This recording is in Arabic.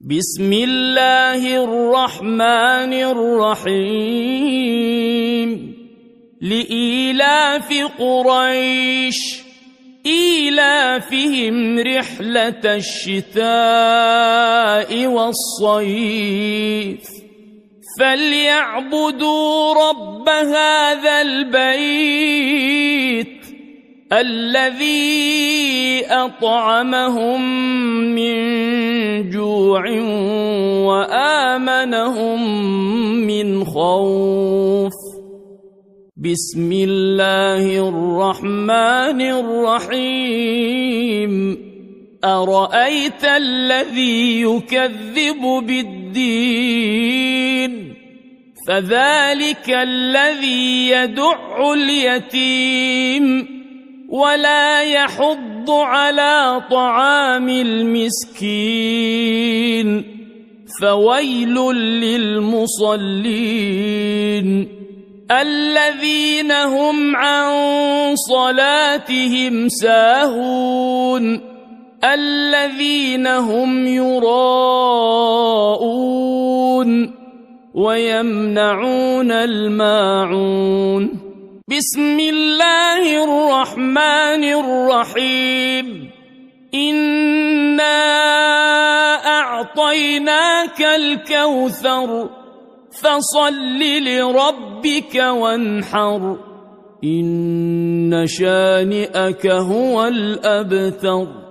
بسم الله الرحمن الرحيم لإيلاف قريش إيلافهم رحلة الشتاء والصيف فليعبدوا رب هذا البيت الذي أطعمهم من جوع وآمنهم من خوف. بسم الله الرحمن الرحيم أرأيت الذي يكذب بالدين فذلك الذي يدع اليتيم ولا يحض على طعام المسكين فويل للمصلين الذين هم عن صلاتهم ساهون الذين هم يراءون ويمنعون الماعون. بسم الله الرحمن الرحيم إنا أعطيناك الكوثر فصل لربك وانحر إن شانئك هو الأبتر.